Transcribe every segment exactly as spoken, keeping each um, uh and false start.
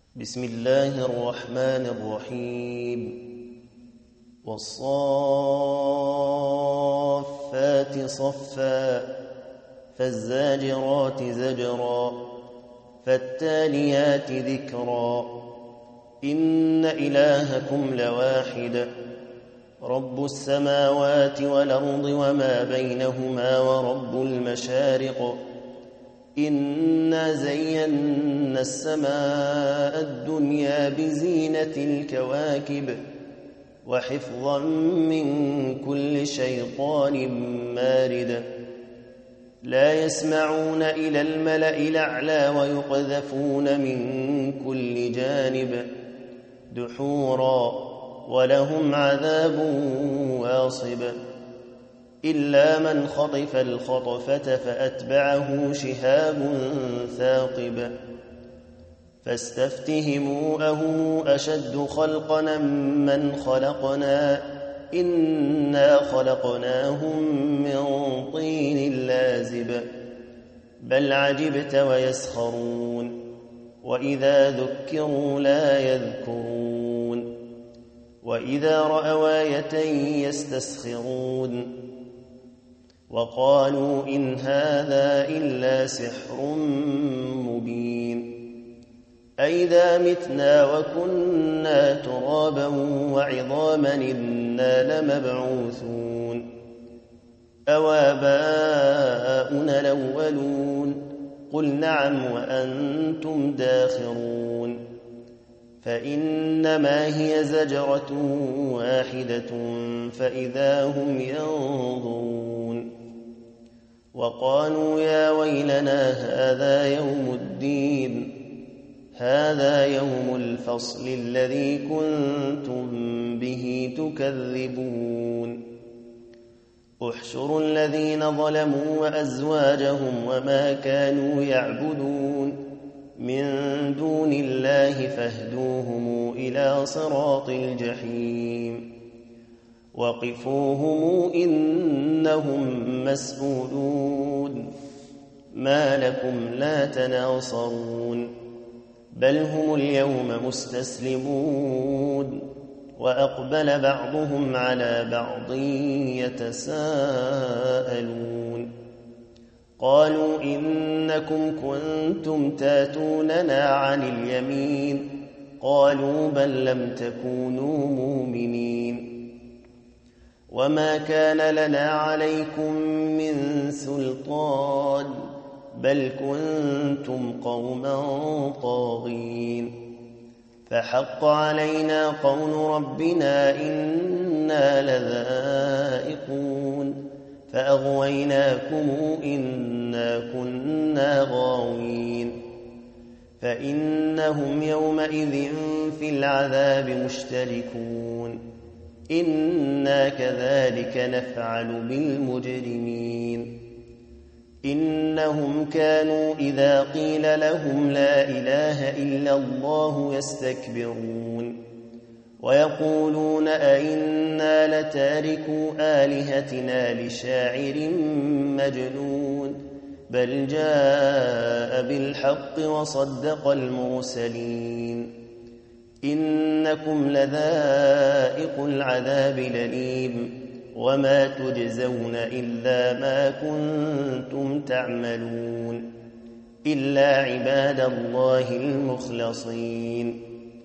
بسم الله الرحمن الرحيم والصافات صفا فالزاجرات زجرا فالتاليات ذكرا إن إلهكم لواحد رب السماوات والأرض وما بينهما ورب المشارق إنا زينا السماء الدنيا بزينة الكواكب وحفظا من كل شيطان مارد لا يسمعون إلى الملأ الأعلى ويقذفون من كل جانب دحورا ولهم عذاب واصب إلا من خطف الخطفة فأتبعه شهاب ثاقب فاستفتهموا أهم أشد خلقنا من خلقنا إنا خلقناهم من طين لازب بل عجبت ويسخرون وإذا ذكروا لا يذكرون وإذا رأوا آية يستسخرون وقالوا إن هذا إلا سحر مبين أئذا متنا وكنا ترابا وعظاما إنا لمبعوثون أوآباؤنا الأولون قل نعم وأنتم داخرون فإنما هي زجرة واحدة فإذا هم ينظرون وقالوا يا ويلنا هذا يوم الدين هذا يوم الفصل الذي كنتم به تكذبون احشروا الذين ظلموا وأزواجهم وما كانوا يعبدون من دون الله فاهدوهم إلى صراط الجحيم وقفوهم إنهم مسؤولون ما لكم لا تناصرون بل هم اليوم مستسلمون وأقبل بعضهم على بعض يتساءلون قالوا إنكم كنتم تاتوننا عن اليمين قالوا بل لم تكونوا مؤمنين وما كان لنا عليكم من سلطان بل كنتم قوما طاغين فحق علينا قول ربنا إنا لذائقون فأغويناكم إنا كنا غاوين فإنهم يومئذ في العذاب مشتركون إنا كذلك نفعل بالمجرمين إنهم كانوا إذا قيل لهم لا إله إلا الله يستكبرون ويقولون أئنا لتاركو آلهتنا لشاعر مجنون بل جاء بالحق وصدق المرسلين إنكم لذائق العذاب الأليم وما تجزون إلا ما كنتم تعملون إلا عباد الله المخلصين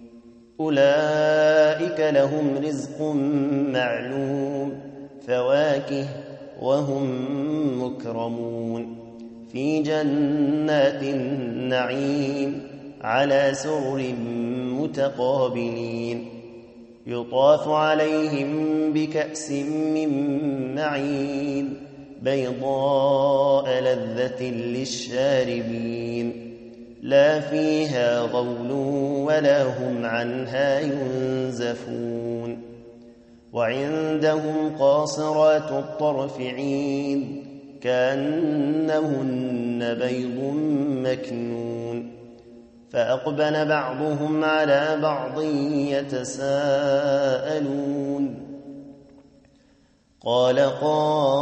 أولئك لهم رزق معلوم فواكه وهم مكرمون في جنات النعيم على سرر متقابلين يطاف عليهم بكأس من معين بيضاء لذة للشاربين لا فيها غول ولا هم عنها ينزفون وعندهم قاصرات الطرف عين كأنهن بيض مكنون فأقبل بعضهم على بعض يتساءلون قال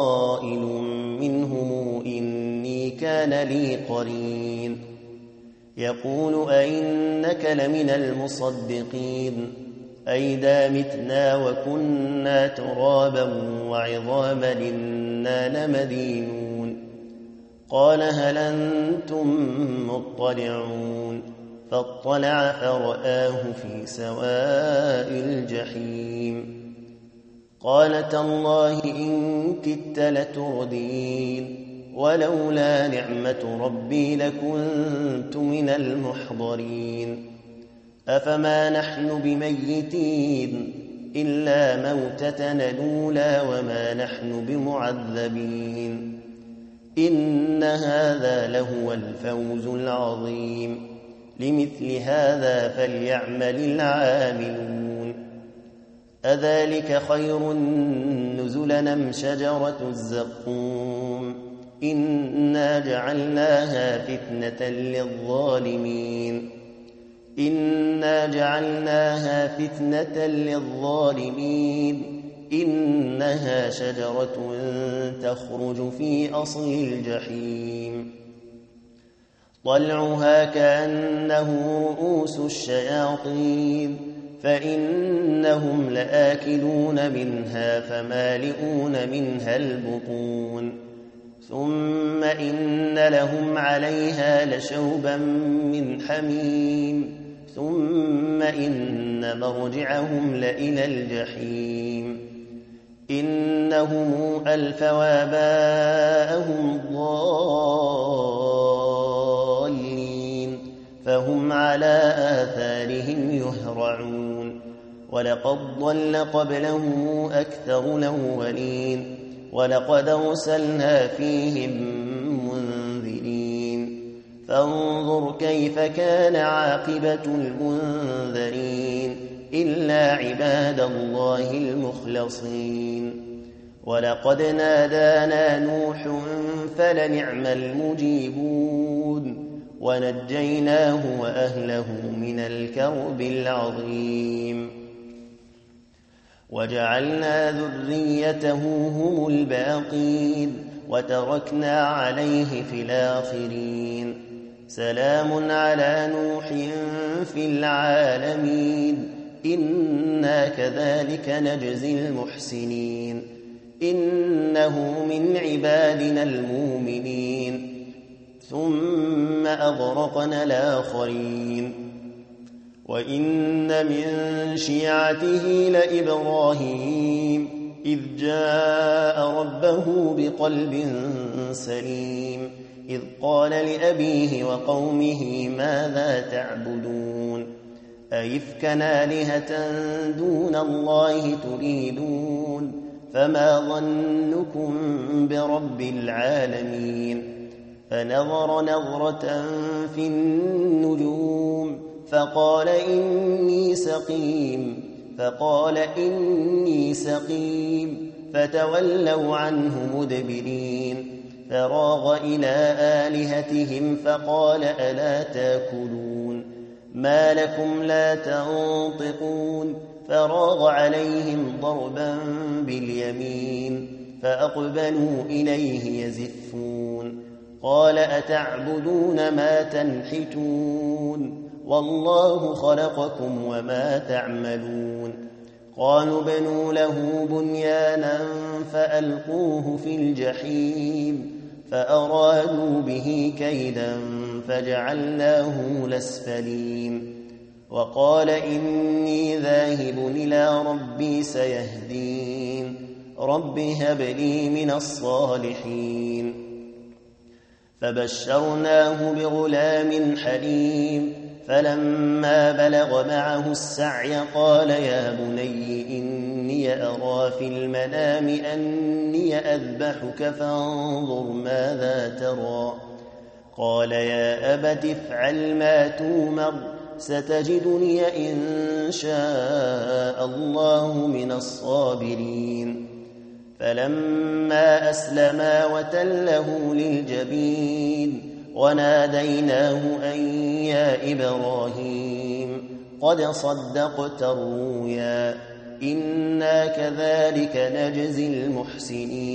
قائل منهم إني كان لي قرين يقول أئنك لمن المصدقين أئذا متنا وكنا ترابا وعظاما إنا لمدينون قال هل أنتم مطلعون فاطلع فرآه في سواء الجحيم قال تالله إن كدت لتردين ولولا نعمة ربي لكنت من المحضرين أفما نحن بميتين إلا موتتنا الأولى وما نحن بمعذبين إن هذا لهو الفوز العظيم لمثل هذا فليعمل العاملون أذلك خير نزلا أم شجرة الزقوم إنا جعلناها فتنة للظالمين إنا جعلناها فتنة للظالمين إنها شجرة تخرج في أصل الجحيم طلعها كأنه رؤوس الشياطين فإنهم لآكلون منها فمالئون منها البطون ثم إن لهم عليها لشوبا من حميم ثم إن مرجعهم لإلى الجحيم إنهم ألفوا آباءهم ضالين فهم على آثارهم يهرعون ولقد ضل قبلهم أكثر الأولين ولقد أرسلنا فيهم منذرين فانظر كيف كان عاقبة المنذرين إلا عباد الله المخلصين ولقد نادانا نوح فلنعم المجيبون ونجيناه وأهله من الكرب العظيم وجعلنا ذريته هم الباقين وتركنا عليه في الآخرين سلام على نوح في العالمين إنا كذلك نجزي المحسنين إنه من عبادنا المؤمنين ثم أغرقنا الآخرين وإن من شيعته لإبراهيم إذ جاء ربه بقلب سليم إذ قال لأبيه وقومه ماذا تعبدون أئفكا آلهة دون الله تريدون فما ظنكم برب العالمين فنظر نظرة في النجوم فقال إني سقيم فقال إني سقيم فتولوا عنه مدبرين فراغ إلى آلهتهم فقال ألا تاكلون ما لكم لا تنطقون فراغ عليهم ضربا باليمين فأقبلوا إليه يزفون قال أتعبدون ما تنحتون والله خلقكم وما تعملون قالوا بنوا له بنيانا فألقوه في الجحيم فأرادوا به كيدا فجعلناه الأسفلين وقال إني ذاهب إلى ربي سيهدين رب هب لي من الصالحين فبشرناه بغلام حليم فلما بلغ معه السعي قال يا بني إني أرى في المنام أني أذبحك فانظر ماذا ترى قال يا أبت افعل ما تومر ستجدني إن شاء الله من الصابرين فلما أسلما وتله للجبين وناديناه أن يا إبراهيم قد صدقت الرؤيا إنا كذلك نجزي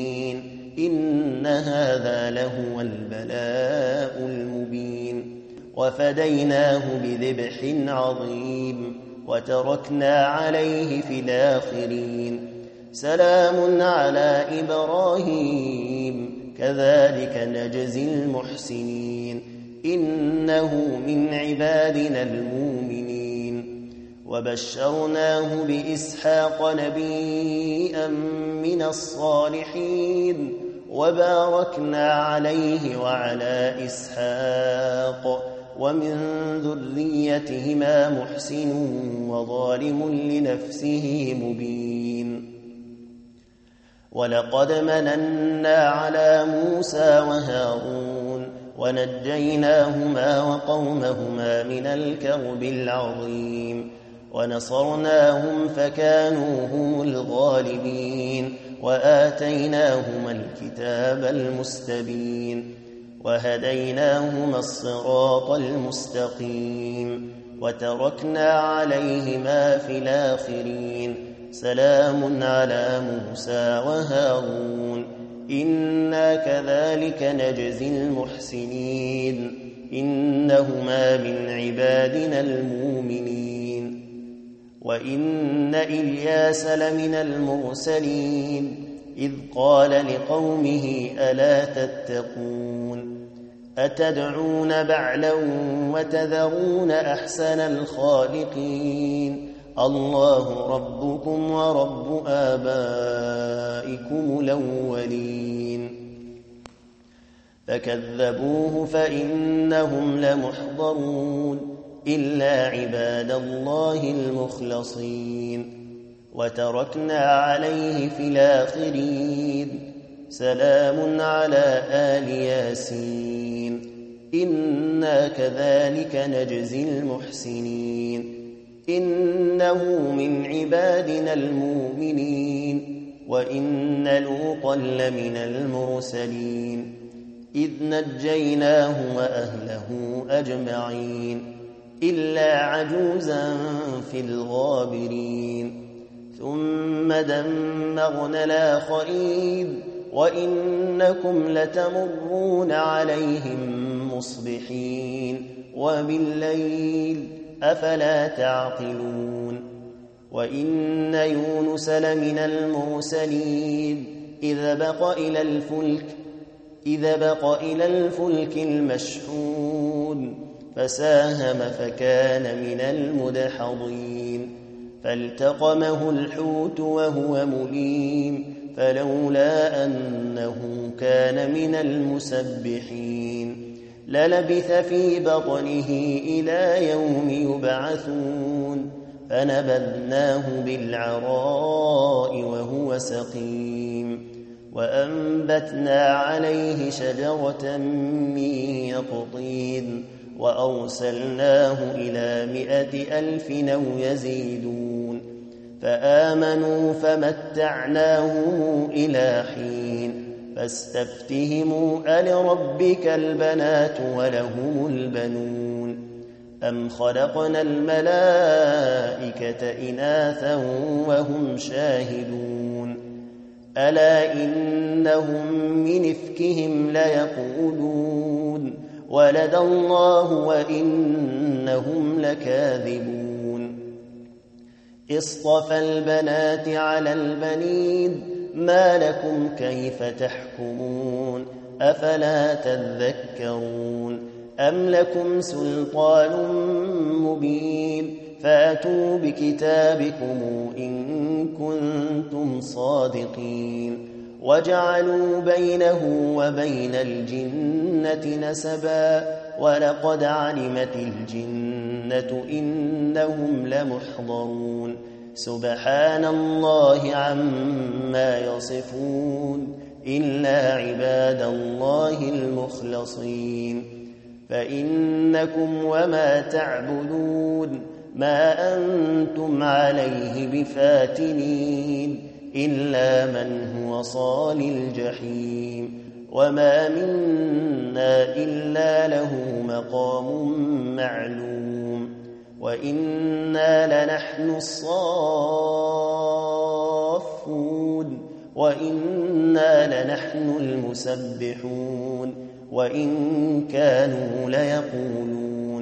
المحسنين إن هذا لهو البلاء المبين وفديناه بذبح عظيم وتركنا عليه في الآخرين سلام على إبراهيم كذلك نجزي المحسنين إنه من عبادنا المؤمنين وبشرناه بإسحاق نبيا من الصالحين وباركنا عليه وعلى إسحاق ومن ذريتهما محسن وظالم لنفسه مبين ولقد مننا على موسى وهارون ونجيناهما وقومهما من الكرب العظيم ونصرناهم فكانوا هم الغالبين وآتيناهما الكتاب المستبين وهديناهما الصراط المستقيم وتركنا عليهما في الآخرين سلام على موسى وهارون إنا كذلك نجزي المحسنين إنهما من عبادنا المؤمنين وإن إلياس لمن المرسلين إذ قال لقومه ألا تتقون أتدعون بعلا وتذرون أحسن الخالقين الله ربكم ورب آبائكم الأولين فكذبوه فإنهم لمحضرون إلا عباد الله المخلصين وتركنا عليه في الآخرين سلام على آل ياسين إنا كذلك نجزي المحسنين إنه من عبادنا المؤمنين وإن لوطا لمن المرسلين إذ نجيناه وأهله أجمعين إلا عجوزا في الغابرين ثم دمرنا الآخرين وإنكم لتمرون عليهم مصبحين وبالليل أفلا تعقلون وإن يونس لمن المرسلين إذا بق إلى الفلك إذا بق إلى الفلك المشحون فساهم فكان من المدحضين فالتقمه الحوت وهو مليم فلولا أنه كان من المسبحين للبث في بطنه إلى يوم يبعثون فنبذناه بالعراء وهو سقيم وأنبتنا عليه شجرة من يقطين وأرسلناه إلى مائة ألف أو يزيدون فآمنوا فمتعناهم إلى حين فاستفتهموا ألربك البنات ولهم البنون أم خلقنا الملائكة إناثا وهم شاهدون ألا إنهم من إفكهم ليقولون ولد الله وإنهم لكاذبون اصطفى البنات على البنين ما لكم كيف تحكمون أفلا تذكرون أم لكم سلطان مبين فأتوا بكتابكم إن كنتم صادقين وجعلوا بينه وبين الجنة نسبا ولقد علمت الجنة إنهم لمحضرون سبحان الله عما يصفون إلا عباد الله المخلصين فإنكم وما تعبدون ما أنتم عليه بفاتنين إلا من هو صال الجحيم وما منا إلا له مقام معلوم وإنا لنحن الصافون وإنا لنحن المسبحون وإن كانوا ليقولون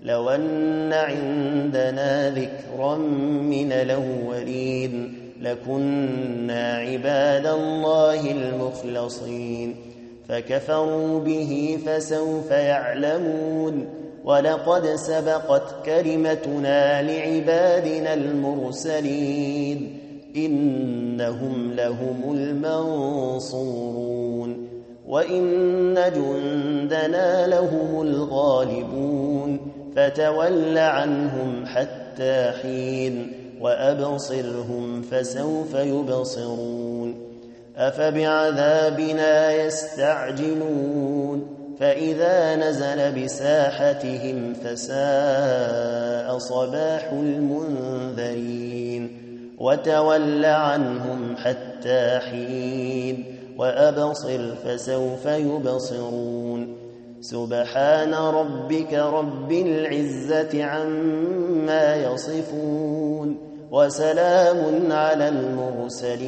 لو أن عندنا ذكرا من الأولين لكنا عباد الله المخلصين فكفروا به فسوف يعلمون ولقد سبقت كلمتنا لعبادنا المرسلين إنهم لهم المنصورون وإن جندنا لهم الغالبون فتول عنهم حتى حين وأبصرهم فسوف يبصرون أفبعذابنا يستعجلون فإذا نزل بساحتهم فساء صباح المنذرين وتول عنهم حتى حين وأبصر فسوف يبصرون سبحان ربك رب العزة عما يصفون وسلام على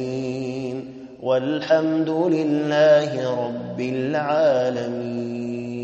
المرسلين والحمد لله رب العالمين.